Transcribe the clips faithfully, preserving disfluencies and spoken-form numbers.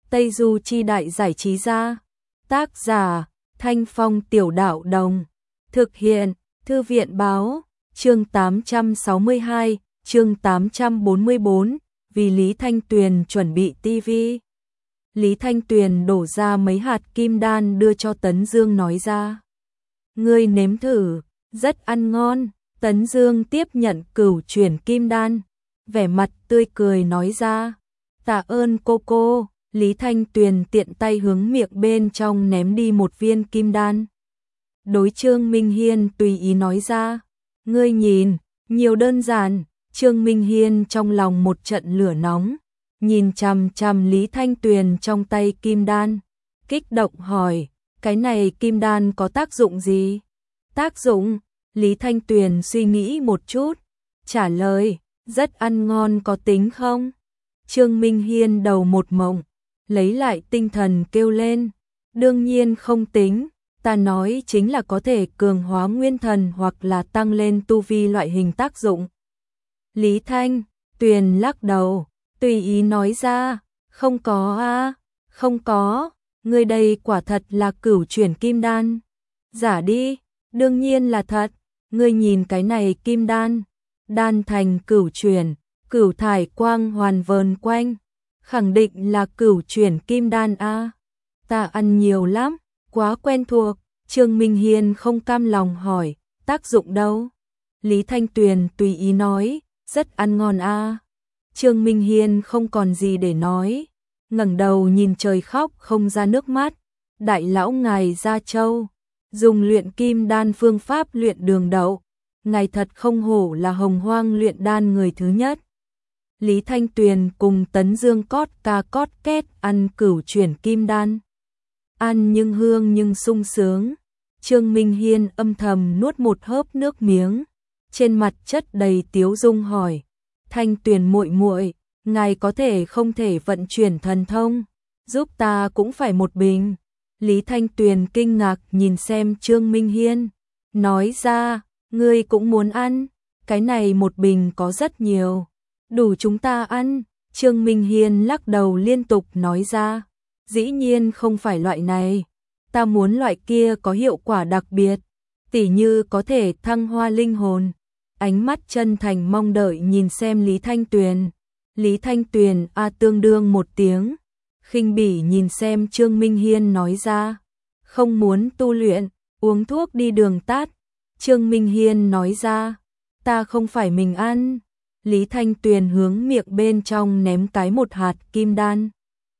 Tây Du Chi Đại Giải Trí Gia. Tác giả Thanh Phong Tiểu Đạo Đồng. Thực hiện Thư viện Báo. Chương tám trăm sáu mươi hai, chương tám trăm bốn mươi bốn, vì Lý Thanh Tuyền chuẩn bị tivi. Lý Thanh Tuyền đổ ra mấy hạt kim đan đưa cho Tấn Dương nói ra. Ngươi nếm thử, rất ăn ngon. Tấn Dương tiếp nhận cửu chuyển kim đan, vẻ mặt tươi cười nói ra. Tạ ơn cô cô. Lý Thanh Tuyền tiện tay hướng miệng bên trong ném đi một viên kim đan. Đối Trương Minh Hiên tùy ý nói ra. Ngươi nhìn, nhiều đơn giản. Trương Minh Hiên trong lòng một trận lửa nóng, nhìn chằm chằm Lý Thanh Tuyền trong tay kim đan, kích động hỏi, cái này kim đan có tác dụng gì? Tác dụng? Lý Thanh Tuyền suy nghĩ một chút, trả lời, rất ăn ngon, có tính không? Trương Minh Hiên đầu một mộng, lấy lại tinh thần kêu lên, đương nhiên không tính, ta nói chính là có thể cường hóa nguyên thần hoặc là tăng lên tu vi loại hình tác dụng. Lý Thanh Tuyền lắc đầu, tùy ý nói ra, không có a, không có, ngươi đây quả thật là cửu chuyển kim đan. Giả đi, đương nhiên là thật, ngươi nhìn cái này kim đan, đan thành cửu chuyển, cửu thải quang hoàn vờn quanh, khẳng định là cửu chuyển kim đan a. Ta ăn nhiều lắm, quá quen thuộc. Trương Minh Hiên không cam lòng hỏi, tác dụng đâu? Lý Thanh Tuyền tùy ý nói, rất ăn ngon a. Trương Minh Hiên không còn gì để nói, ngẩng đầu nhìn trời khóc không ra nước mắt. Đại lão ngài Gia Châu, dùng luyện kim đan phương pháp luyện đường đậu, ngài thật không hổ là hồng hoang luyện đan người thứ nhất. Lý Thanh Tuyền cùng Tấn Dương cót ca cót két ăn cửu chuyển kim đan. Ăn nhưng hương nhưng sung sướng. Trương Minh Hiên âm thầm nuốt một hớp nước miếng, trên mặt chất đầy tiếu dung hỏi, Thanh Tuyền muội muội, ngài có thể không thể vận chuyển thần thông, giúp ta cũng phải một bình. Lý Thanh Tuyền kinh ngạc nhìn xem Trương Minh Hiên, nói ra, ngươi cũng muốn ăn, cái này một bình có rất nhiều, đủ chúng ta ăn. Trương Minh Hiên lắc đầu liên tục nói ra, dĩ nhiên không phải loại này, ta muốn loại kia có hiệu quả đặc biệt, tỉ như có thể thăng hoa linh hồn. Ánh mắt chân thành mong đợi nhìn xem Lý Thanh Tuyền. Lý Thanh Tuyền a tương đương một tiếng, khinh bỉ nhìn xem Trương Minh Hiên nói ra, không muốn tu luyện, uống thuốc đi đường tát. Trương Minh Hiên nói ra, ta không phải mình ăn. Lý Thanh Tuyền hướng miệng bên trong ném cái một hạt kim đan.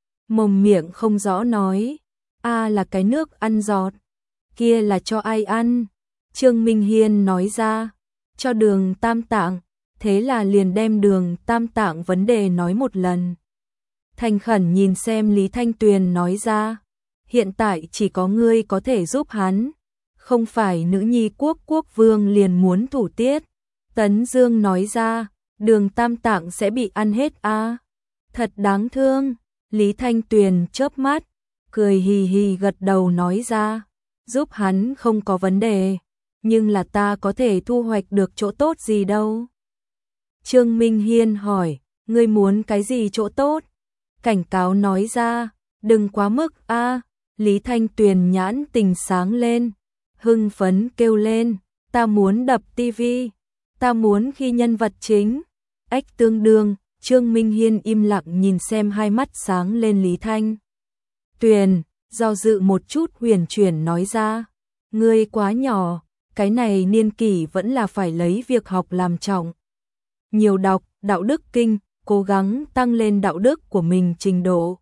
Mồm miệng không rõ nói, a là cái nước ăn giọt, kia là cho ai ăn? Trương Minh Hiên nói ra, cho Đường Tam Tạng, thế là liền đem Đường Tam Tạng vấn đề nói một lần. Thành khẩn nhìn xem Lý Thanh Tuyền nói ra, hiện tại chỉ có ngươi có thể giúp hắn, không phải nữ nhi quốc quốc vương liền muốn thủ tiết. Tấn Dương nói ra, Đường Tam Tạng sẽ bị ăn hết a. À? Thật đáng thương. Lý Thanh Tuyền chớp mắt, cười hì hì gật đầu nói ra, giúp hắn không có vấn đề, nhưng là ta có thể thu hoạch được chỗ tốt gì đâu? Trương Minh Hiên hỏi, ngươi muốn cái gì chỗ tốt? Cảnh cáo nói ra, đừng quá mức a. À. Lý Thanh Tuyền nhãn tình sáng lên, hưng phấn kêu lên, ta muốn đập tivi, ta muốn khi nhân vật chính. Ách tương đương. Trương Minh Hiên im lặng nhìn xem, hai mắt sáng lên Lý Thanh Tuyền, do dự một chút huyền chuyển nói ra, ngươi quá nhỏ, cái này niên kỷ vẫn là phải lấy việc học làm trọng. Nhiều đọc đạo đức kinh, cố gắng tăng lên đạo đức của mình trình độ.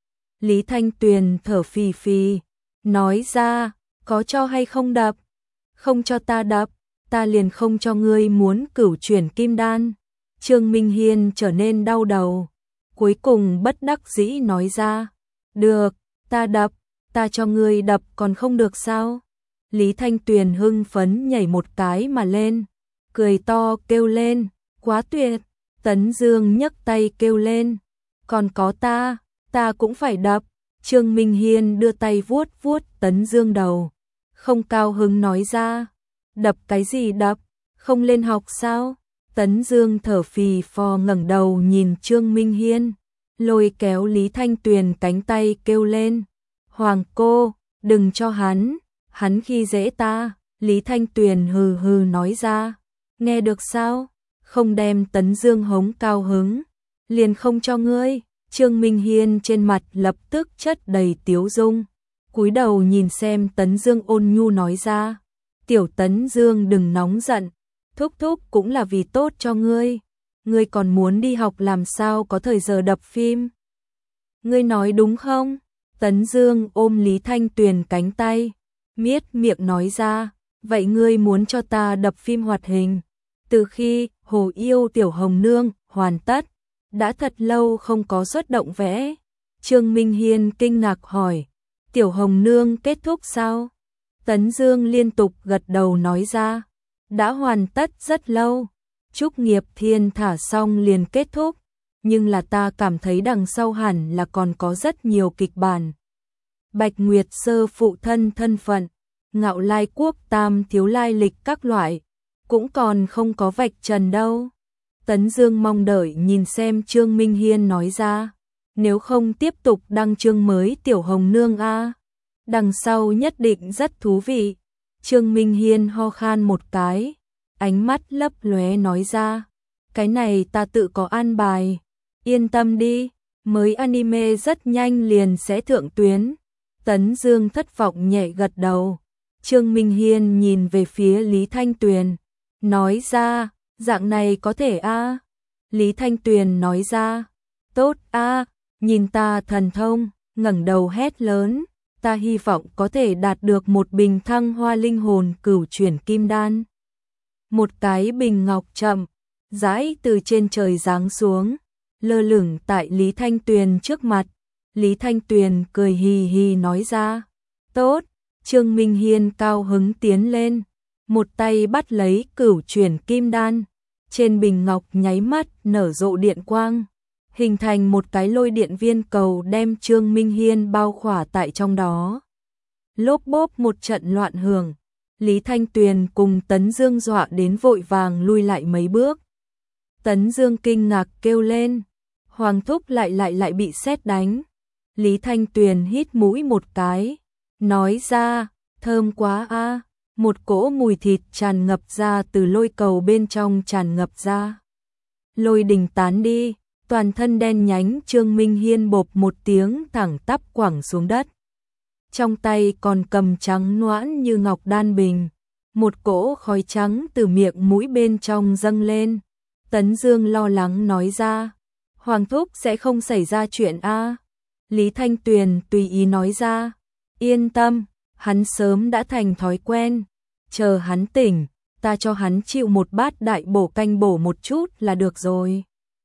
Lý Thanh Tuyền thở phì phì, nói ra, có cho hay không đập? Không cho ta đập, ta liền không cho ngươi muốn cửu chuyển kim đan. Trương Minh Hiên trở nên đau đầu, cuối cùng bất đắc dĩ nói ra, được, ta đập, ta cho ngươi đập còn không được sao? Lý Thanh Tuyền hưng phấn nhảy một cái mà lên, cười to kêu lên, quá tuyệt. Tấn Dương nhấc tay kêu lên, còn có ta, ta cũng phải đập. Trương Minh Hiên đưa tay vuốt vuốt Tấn Dương đầu, không cao hứng nói ra, đập cái gì đập, không lên học sao? Tấn Dương thở phì phò ngẩng đầu nhìn Trương Minh Hiên, lôi kéo Lý Thanh Tuyền cánh tay kêu lên. Hoàng cô, đừng cho hắn, hắn khi dễ ta. Lý Thanh Tuyền hừ hừ nói ra. Nghe được sao? Không đem Tấn Dương hống cao hứng, liền không cho ngươi. Trương Minh Hiên trên mặt lập tức chất đầy tiếu dung, cúi đầu nhìn xem Tấn Dương ôn nhu nói ra. Tiểu Tấn Dương đừng nóng giận, thúc thúc cũng là vì tốt cho ngươi. Ngươi còn muốn đi học làm sao có thời giờ đập phim. Ngươi nói đúng không? Tấn Dương ôm Lý Thanh Tuyền cánh tay, miết miệng nói ra. Vậy ngươi muốn cho ta đập phim hoạt hình? Từ khi Hồ Yêu Tiểu Hồng Nương hoàn tất, đã thật lâu không có xuất động vẽ. Trương Minh Hiên kinh ngạc hỏi. Tiểu Hồng Nương kết thúc sao? Tấn Dương liên tục gật đầu nói ra. Đã hoàn tất rất lâu. Trúc Nghiệp Thiên thả xong liền kết thúc. Nhưng là ta cảm thấy đằng sau hẳn là còn có rất nhiều kịch bản. Bạch Nguyệt Sơ phụ thân thân phận, Ngạo Lai Quốc Tam thiếu lai lịch các loại, cũng còn không có vạch trần đâu. Tấn Dương mong đợi nhìn xem Trương Minh Hiên nói ra. Nếu không tiếp tục đăng chương mới Tiểu Hồng Nương a, đằng sau nhất định rất thú vị. Trương Minh Hiên ho khan một cái, ánh mắt lấp lóe nói ra. Cái này ta tự có an bài, yên tâm đi, mới anime rất nhanh liền sẽ thượng tuyến. Tấn Dương thất vọng nhẹ gật đầu. Trương Minh Hiên nhìn về phía Lý Thanh Tuyền, nói ra, dạng này có thể a? Lý Thanh Tuyền nói ra, tốt a, nhìn ta thần thông, ngẩng đầu hét lớn, ta hy vọng có thể đạt được một bình thăng hoa linh hồn cửu chuyển kim đan. Một cái bình ngọc chậm rãi từ trên trời giáng xuống, lơ lửng tại Lý Thanh Tuyền trước mặt. Lý Thanh Tuyền cười hì hì nói ra, tốt. Trương Minh Hiên cao hứng tiến lên, một tay bắt lấy cửu chuyển kim đan, trên bình ngọc nháy mắt nở rộ điện quang, hình thành một cái lôi điện viên cầu đem Trương Minh Hiên bao khỏa tại trong đó. Lốp bốp một trận loạn hưởng, Lý Thanh Tuyền cùng Tấn Dương dọa đến vội vàng lui lại mấy bước. Tấn Dương kinh ngạc kêu lên, Hoàng thúc lại lại lại bị sét đánh. Lý Thanh Tuyền hít mũi một cái, nói ra, thơm quá a. Một cỗ mùi thịt tràn ngập ra từ lôi cầu bên trong tràn ngập ra. Lôi đình tán đi, toàn thân đen nhánh Trương Minh Hiên bộp một tiếng thẳng tắp quẳng xuống đất. Trong tay còn cầm trắng noãn như ngọc đan bình, một cỗ khói trắng từ miệng mũi bên trong dâng lên. Tấn Dương lo lắng nói ra, Hoàng thúc sẽ không xảy ra chuyện a. Lý Thanh Tuyền tùy ý nói ra, yên tâm, hắn sớm đã thành thói quen, chờ hắn tỉnh, ta cho hắn chịu một bát đại bổ canh bổ một chút là được rồi.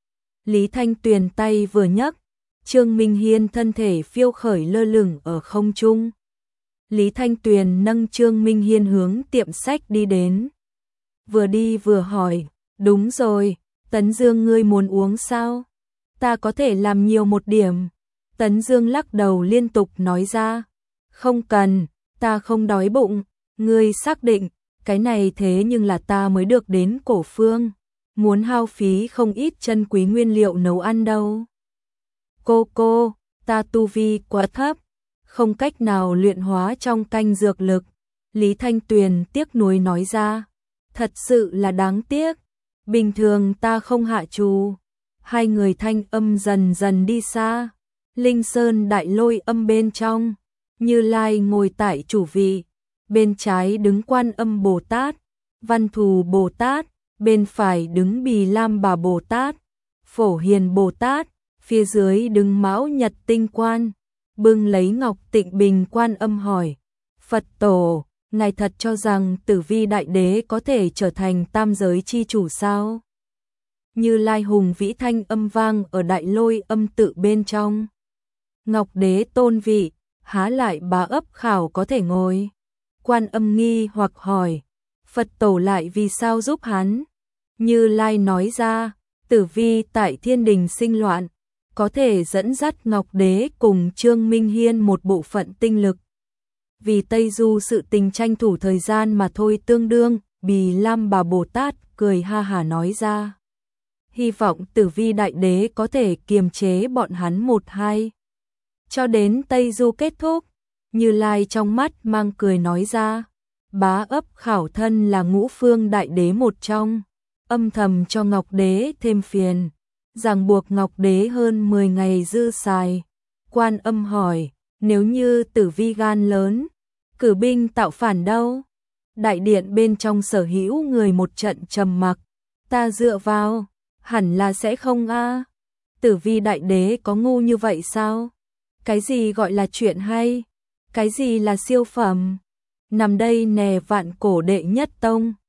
Lý Thanh Tuyền tay vừa nhấc, Trương Minh Hiên thân thể phiêu khởi lơ lửng ở không trung. Lý Thanh Tuyền nâng Trương Minh Hiên hướng tiệm sách đi đến. Vừa đi vừa hỏi, đúng rồi, Tấn Dương ngươi muốn uống sao? Ta có thể làm nhiều một điểm. Tấn Dương lắc đầu liên tục nói ra, không cần, ta không đói bụng. Ngươi xác định, cái này thế nhưng là ta mới được đến Cổ Phương, muốn hao phí không ít chân quý nguyên liệu nấu ăn đâu. Cô cô, ta tu vi quá thấp, không cách nào luyện hóa trong canh dược lực. Lý Thanh Tuyền tiếc nuối nói ra, thật sự là đáng tiếc, bình thường ta không hạ trù. Hai người thanh âm dần dần đi xa, Linh Sơn đại lôi âm bên trong, Như Lai ngồi tại chủ vị, bên trái đứng Quan Âm Bồ Tát, Văn Thù Bồ Tát, bên phải đứng Bì Lam Bà Bồ Tát, Phổ Hiền Bồ Tát, phía dưới đứng Mão Nhật Tinh Quan, bưng lấy ngọc tịnh bình Quan Âm hỏi, Phật Tổ, ngài thật cho rằng Tử Vi Đại Đế có thể trở thành tam giới chi chủ sao? Như Lai hùng vĩ thanh âm vang ở đại lôi âm tự bên trong. Ngọc Đế tôn vị, há lại bá ấp khảo có thể ngồi? Quan Âm nghi hoặc hỏi, Phật Tổ lại vì sao giúp hắn? Như Lai nói ra, Tử Vi tại thiên đình sinh loạn, có thể dẫn dắt Ngọc Đế cùng Trương Minh Hiên một bộ phận tinh lực. Vì Tây Du sự tình tranh thủ thời gian mà thôi tương đương, Bì Lam Bà Bồ Tát cười ha hả nói ra. hy vọng Tử Vi đại đế có thể kiềm chế bọn hắn một hai. Cho đến Tây Du kết thúc, Như Lai trong mắt mang cười nói ra, bá ấp Khảo Thân là ngũ phương đại đế một trong, âm thầm cho Ngọc Đế thêm phiền, ràng buộc Ngọc Đế hơn mười ngày dư xài. Quan Âm hỏi, nếu như Tử Vi gan lớn, cử binh tạo phản đâu? Đại điện bên trong sở hữu người một trận trầm mặc, ta dựa vào, hẳn là sẽ không a. Tử Vi đại đế có ngu như vậy sao? Cái gì gọi là chuyện hay? Cái gì là siêu phẩm? Nằm đây nè vạn cổ đệ nhất tông,